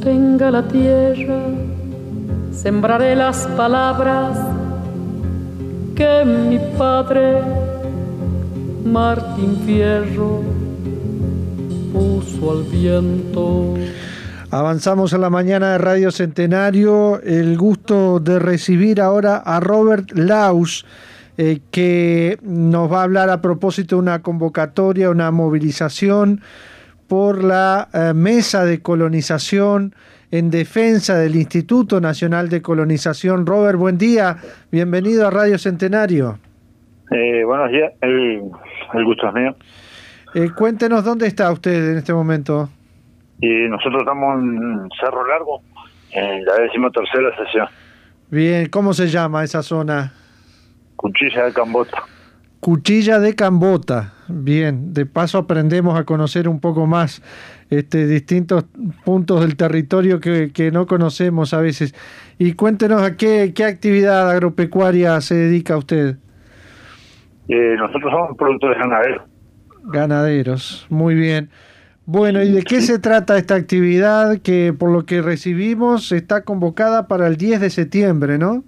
tenga la tierra, sembraré las palabras que mi padre Martín Fierro puso al viento. Avanzamos a la mañana de Radio Centenario. El gusto de recibir ahora a Robert Laus, que nos va a hablar a propósito de una convocatoria, una movilización por la mesa de colonización en defensa del Instituto Nacional de Colonización. Robert, buen día, bienvenido a Radio Centenario. Buenos días, el gusto es mío. Cuéntenos dónde está usted en este momento. Nosotros estamos en Cerro Largo, en la 13ª sesión. Bien, ¿cómo se llama esa zona? Cuchilla de Cambota. Cuchilla de Cambota. Bien, de paso aprendemos a conocer un poco más distintos puntos del territorio que no conocemos a veces. Y cuéntenos a qué actividad agropecuaria se dedica usted. Nosotros somos productores ganaderos. Ganaderos, muy bien. Bueno, ¿y de qué se trata esta actividad que, por lo que recibimos, está convocada para el 10 de septiembre, ¿no?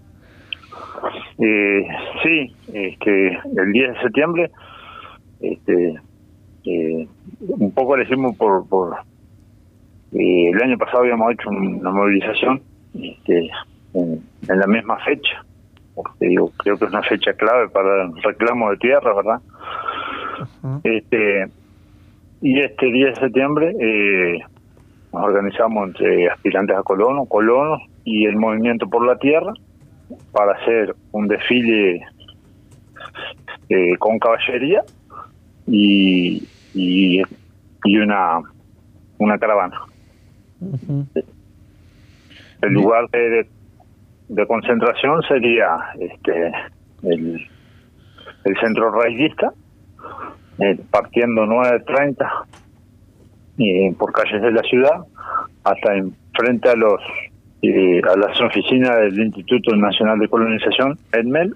Sí, el 10 de septiembre, un poco le hicimos por el año pasado habíamos hecho una movilización en la misma fecha, porque creo que es una fecha clave para el reclamo de tierra, ¿verdad? Uh-huh. Y este 10 de septiembre nos organizamos entre aspirantes a colonos y el Movimiento por la Tierra para hacer un desfile con caballería y una caravana. Uh-huh. El lugar de concentración sería el centro raizista, partiendo 9:30 por calles de la ciudad hasta enfrente a las oficinas del Instituto Nacional de Colonización, ENMEL,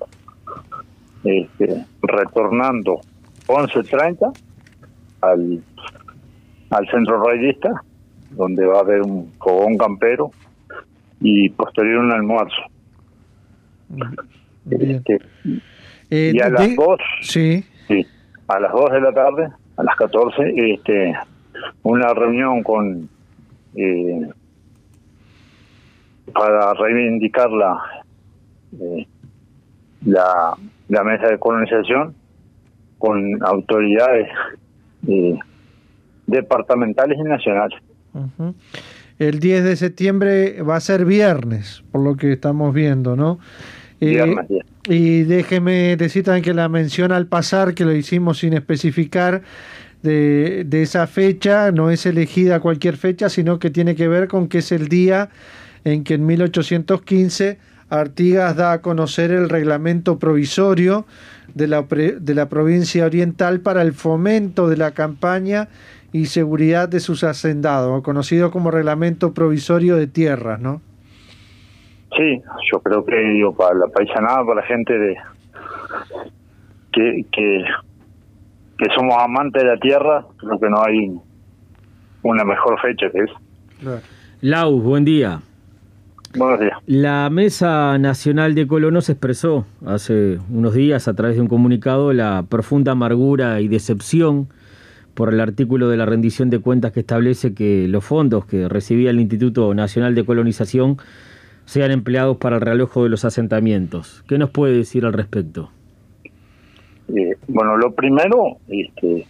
retornando 11:30 al centro raizista, donde va a haber un fogón campero y posterior un almuerzo. Y a las 2, sí, a las 2 de la tarde, a las 14, una reunión para reivindicar la mesa de colonización con autoridades departamentales y nacionales. Uh-huh. El 10 de septiembre va a ser viernes, por lo que estamos viendo, ¿no? Viernes. Y déjeme decir también que la mención al pasar, que lo hicimos sin especificar, de esa fecha, no es elegida cualquier fecha, sino que tiene que ver con que es el día en que en 1815 Artigas da a conocer el reglamento provisorio de la provincia oriental para el fomento de la campaña y seguridad de sus hacendados, conocido como reglamento provisorio de tierras, ¿no? Sí, yo creo que para la paisanada, para la gente que somos amantes de la tierra, creo que no hay una mejor fecha que esa. Laus, buen día. Buenos días. La Mesa Nacional de Colonos expresó hace unos días a través de un comunicado la profunda amargura y decepción por el artículo de la rendición de cuentas que establece que los fondos que recibía el Instituto Nacional de Colonización sean empleados para el realojo de los asentamientos. ¿Qué nos puede decir al respecto? Bueno, lo primero es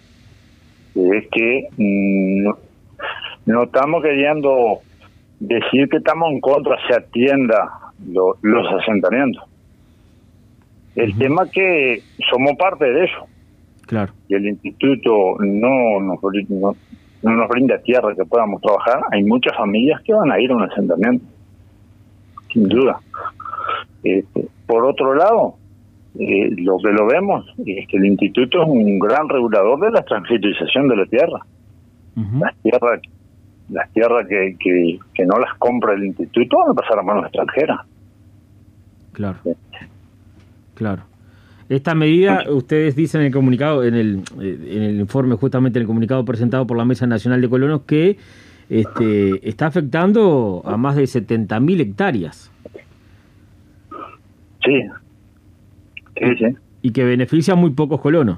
que no estamos queriendo decir que estamos en contra, se atienda los asentamientos. El tema que somos parte de eso. Claro. Y el instituto no nos brinda tierra que podamos trabajar. Hay muchas familias que van a ir a un asentamiento, sin duda. Por otro lado, lo que lo vemos es que el instituto es un gran regulador de la transferización de la tierra. Uh-huh. Las tierras que no las compra el instituto van a pasar a manos extranjeras. Claro. Claro. Esta medida, ustedes dicen en el comunicado, en el informe, justamente en el comunicado presentado por la Mesa Nacional de Colonos, que está afectando a más de 70.000 hectáreas. Sí, sí. Y que beneficia a muy pocos colonos.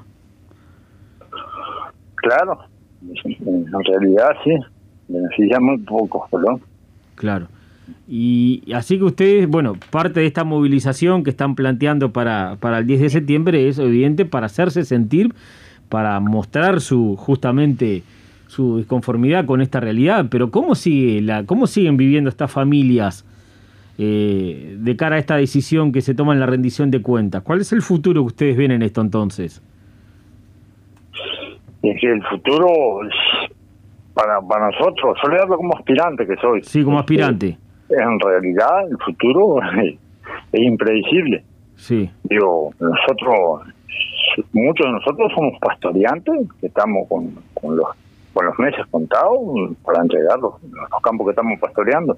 Claro, en realidad sí, beneficia muy pocos colonos. Claro. Y así que ustedes, bueno, parte de esta movilización que están planteando para el 10 de septiembre es evidente para hacerse sentir, para mostrar justamente su disconformidad con esta realidad. Pero ¿cómo siguen viviendo estas familias de cara a esta decisión que se toma en la rendición de cuentas? ¿Cuál es el futuro que ustedes ven en esto entonces? Es que el futuro para nosotros, yo le hablo como aspirante que soy. Sí, como aspirante. En realidad el futuro es impredecible. Sí. Digo, muchos de nosotros somos pastoreantes, que estamos con los meses contados para entregar los campos que estamos pastoreando.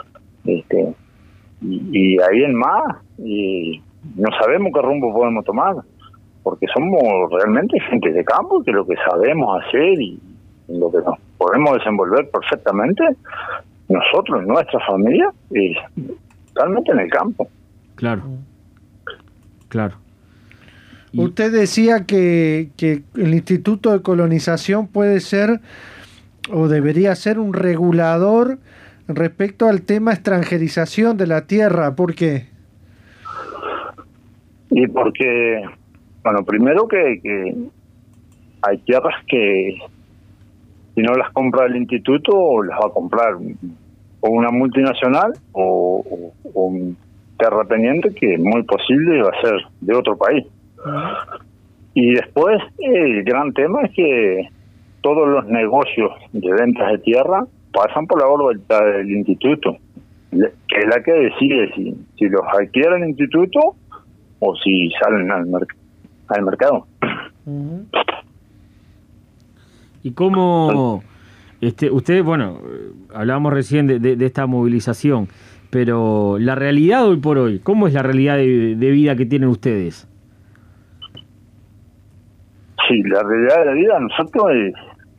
Y ahí en más, no sabemos qué rumbo podemos tomar, porque somos realmente gente de campo, que lo que sabemos hacer y lo que nos podemos desenvolver perfectamente, nosotros, nuestra familia, es totalmente en el campo. Claro. Usted decía que el Instituto de Colonización puede ser o debería ser un regulador respecto al tema extranjerización de la tierra. ¿Por qué? Y porque, bueno, primero que hay tierras que si no las compra el instituto, las va a comprar o una multinacional o un terrateniente que es muy posible va a ser de otro país. Y después el gran tema es que todos los negocios de ventas de tierra pasan por la órbita del instituto, que es la que decide si los adquiere el instituto o si salen al mercado. ¿Y cómo ustedes, bueno, hablábamos recién de esta movilización, pero la realidad hoy por hoy, ¿cómo es la realidad de vida que tienen ustedes? Sí, la realidad de la vida nosotros es,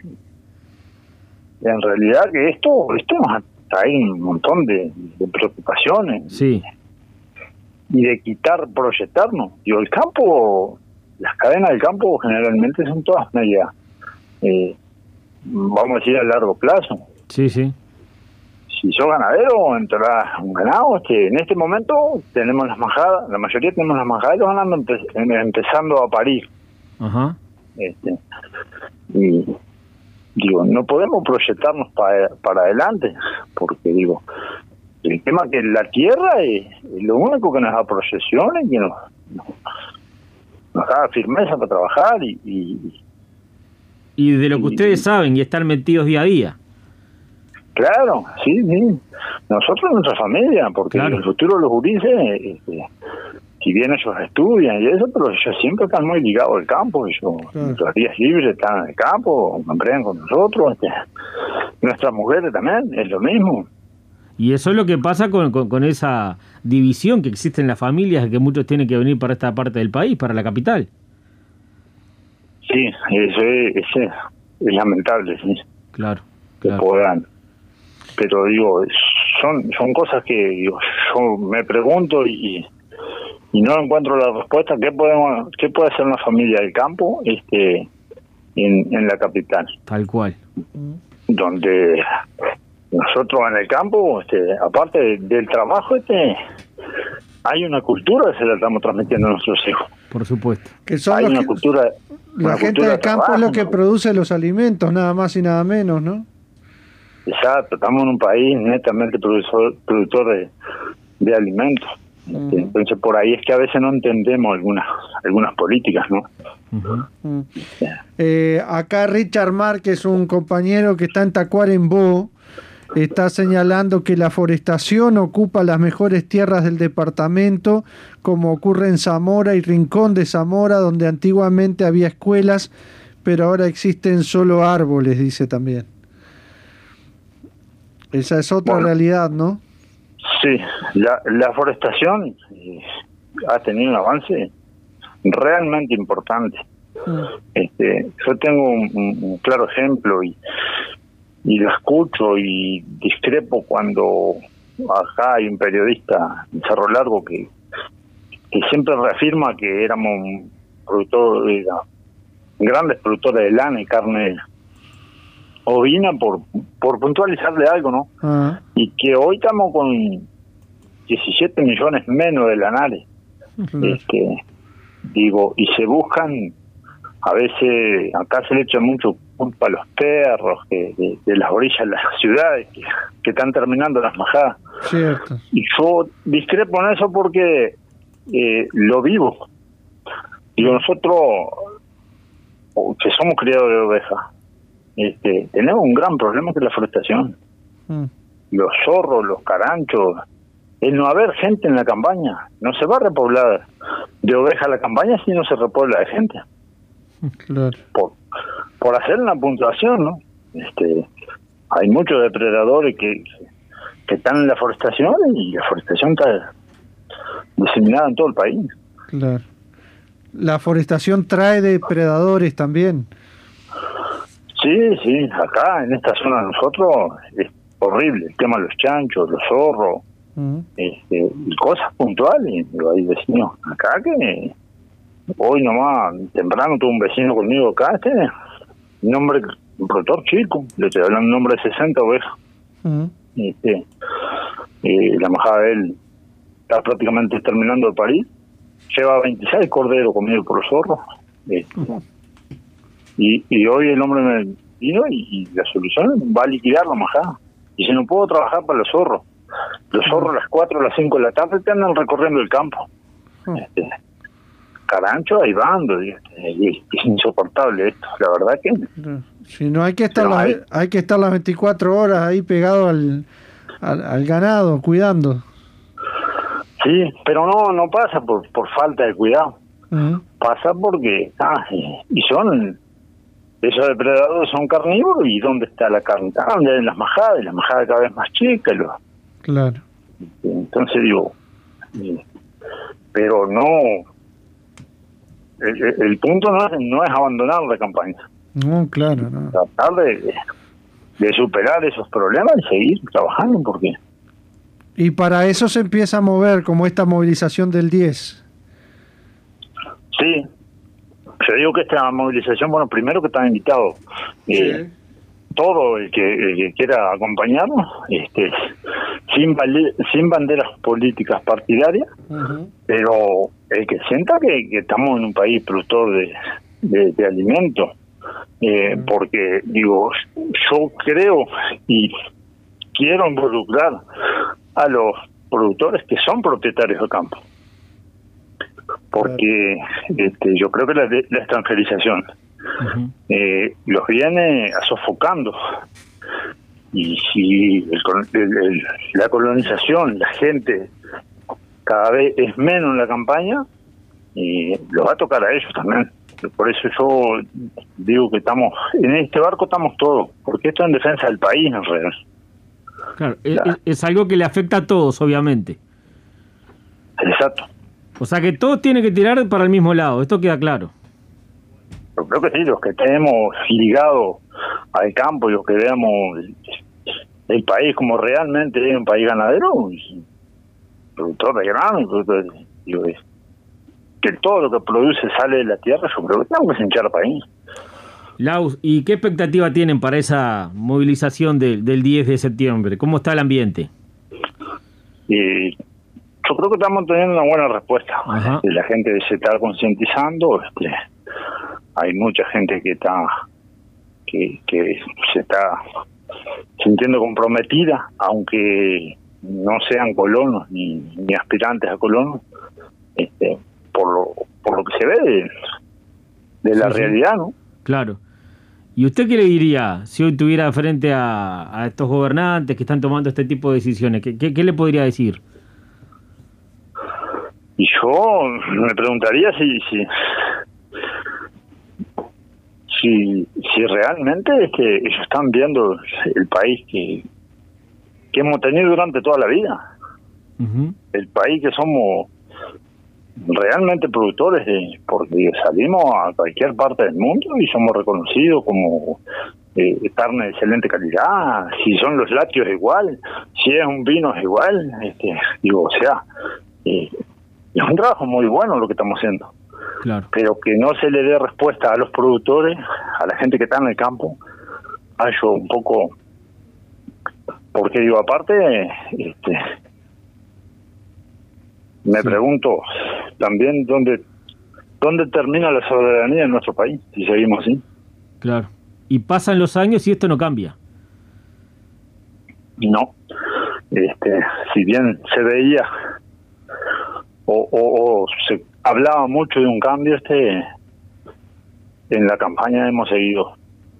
en realidad que esto nos trae un montón de preocupaciones. Sí. Y de proyectarnos. Digo, el campo, las cadenas del campo generalmente son todas medias, vamos a decir, a largo plazo. Sí. Si sos ganadero, entrarás un ganado, en este momento tenemos las majadas, la mayoría tenemos las majadas, los ganando empezando a parir. Ajá. Y digo, no podemos proyectarnos para adelante, porque digo, el tema que la tierra es lo único que nos da proyección y que nos da firmeza para trabajar y de lo que ustedes saben y están metidos día a día. Claro, sí. Nosotros, nuestra familia, porque claro, el futuro de los gurises, si bien ellos estudian y eso, pero ellos siempre están muy ligados al campo. Ellos, los días libres están en el campo, emprenden con nosotros. Nuestras mujeres también, es lo mismo. Y eso es lo que pasa con esa división que existe en las familias, que muchos tienen que venir para esta parte del país, para la capital. Sí, eso es lamentable, sí. Claro. Que puedan. Pero digo, son cosas que digo, yo me pregunto y no encuentro la respuesta. ¿Qué puede hacer una familia del campo en la capital? Tal cual. Donde nosotros en el campo, aparte del trabajo, hay una cultura que se la estamos transmitiendo a nuestros hijos. Por supuesto. Que son hay una cultura. La gente del campo es lo que produce los alimentos, nada más y nada menos, ¿no? Exacto, estamos en un país netamente productor de alimentos. Entonces por ahí es que a veces no entendemos algunas políticas, ¿no? Acá Richard Márquez, un compañero que está en Tacuarembó, está señalando que la forestación ocupa las mejores tierras del departamento, como ocurre en Zamora y Rincón de Zamora, donde antiguamente había escuelas, pero ahora existen solo árboles, dice también. Esa es otra realidad, ¿no? Sí, la forestación ha tenido un avance realmente importante. Yo tengo un claro ejemplo y lo escucho y discrepo cuando acá hay un periodista en Cerro Largo que siempre reafirma que éramos grandes productores de lana y carne ovina por puntualizarle algo, ¿no? Ah. Y que hoy estamos con 17 millones menos de lanares. Digo, y se buscan, a veces acá se le echa mucho culpa a los perros de las orillas de las ciudades que están terminando las majadas. Cierto. Y yo discrepo en eso porque lo vivo. Digo, nosotros que somos criadores de ovejas, tenemos un gran problema que es la forestación. Los zorros, los caranchos, el no haber gente en la campaña, no se va a repoblar de oveja la campaña si no se repobla de gente. Claro. Por hacer una puntuación, ¿no? Hay muchos depredadores que están en la forestación y la forestación está diseminada en todo el país. Claro. La forestación trae depredadores también. Sí, acá en esta zona de nosotros es horrible el tema de los chanchos, los zorros, y cosas puntuales. Hay vecinos acá que hoy nomás temprano tuve un vecino conmigo acá, un hombre, un productor chico, le estoy hablando un hombre de 60 ovejas. La majada de él está prácticamente terminando de parir, lleva 26 corderos comidos por los zorros. Y hoy el hombre me vino y la solución va a liquidar la majada. Y si no puedo trabajar para los zorros a las 4 o las 5 de la tarde te andan recorriendo el campo. Carancho ahí bando, es insoportable esto, la verdad que... Si no, hay que estar hay que estar las 24 horas ahí pegado al ganado, cuidando. Sí, pero no pasa por falta de cuidado. Pasa porque y son esos depredadores son carnívoros. ¿Y dónde está la carne? ¿Dónde hay las majadas? Y las majadas cada vez más chicas. Claro. Entonces digo, pero no, el punto no es abandonar la campaña. No, claro, no. Tratar de superar esos problemas y seguir trabajando, porque... Y para eso se empieza a mover, como esta movilización del 10. Sí, yo digo que esta movilización, bueno, primero que están invitados todo el que quiera acompañarnos, sin banderas políticas partidarias, pero el que sienta que estamos en un país productor de alimentos, porque digo, yo creo y quiero involucrar a los productores que son propietarios de campo, porque yo creo que la extranjerización los viene sofocando, y si la colonización, la gente cada vez es menos en la campaña, los va a tocar a ellos también. Por eso yo digo que estamos en este barco, estamos todos, porque esto es en defensa del país en realidad. Claro, es algo que le afecta a todos, obviamente. Exacto. O sea que todos tienen que tirar para el mismo lado, esto queda claro. Yo creo que sí, los que estemos ligados al campo y los que veamos el país como realmente es un país ganadero, productor de grano, que todo lo que produce sale de la tierra, yo creo que tenemos que hinchar el país. Laus, ¿y qué expectativa tienen para esa movilización del 10 de septiembre? ¿Cómo está el ambiente? Yo creo que estamos teniendo una buena respuesta. La gente se está concientizando. Hay mucha gente que se está sintiendo comprometida, aunque no sean colonos ni aspirantes a colonos, por lo que se ve de la realidad, ¿no? Claro. ¿Y usted qué le diría si hoy tuviera frente a estos gobernantes que están tomando este tipo de decisiones? ¿Qué le podría decir? Y yo me preguntaría si realmente ellos están viendo el país que hemos tenido durante toda la vida. El país que somos realmente productores, porque salimos a cualquier parte del mundo y somos reconocidos como carne de excelente calidad, si son los lácteos igual, si es un vino es igual, digo, o sea, es un trabajo muy bueno lo que estamos haciendo. Claro. Pero que no se le dé respuesta a los productores, a la gente que está en el campo, yo un poco, porque digo, aparte, me pregunto también dónde termina la soberanía en nuestro país, si seguimos así. Claro. Y pasan los años y esto no cambia. No. Si bien se veía o se hablaba mucho de un cambio, en la campaña hemos seguido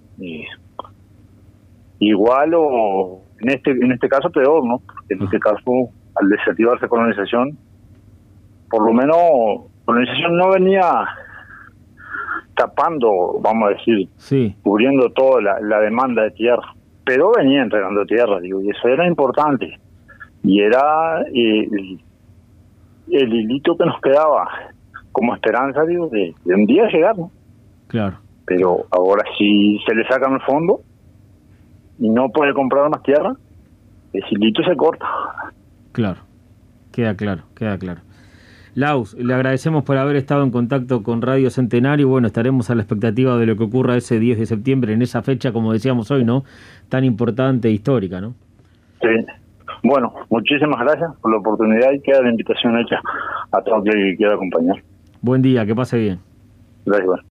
igual o en este caso peor, ¿no? Porque en este caso, al desactivarse colonización, por lo menos colonización no venía tapando, vamos a decir, sí, cubriendo toda la demanda de tierra, pero venía entregando tierra, digo, y eso era importante, y era el hilito que nos quedaba como esperanza, digo, de un día llegar, ¿no? Claro. Pero ahora si se le sacan el fondo y no puede comprar más tierra, el hilito se corta. Claro, queda claro. Laus, le agradecemos por haber estado en contacto con Radio Centenario. Bueno, estaremos a la expectativa de lo que ocurra ese 10 de septiembre, en esa fecha, como decíamos hoy, ¿no? Tan importante e histórica, ¿no? Sí. Bueno, muchísimas gracias por la oportunidad y queda la invitación hecha a todo aquel que quiera acompañar. Buen día, que pase bien. Gracias.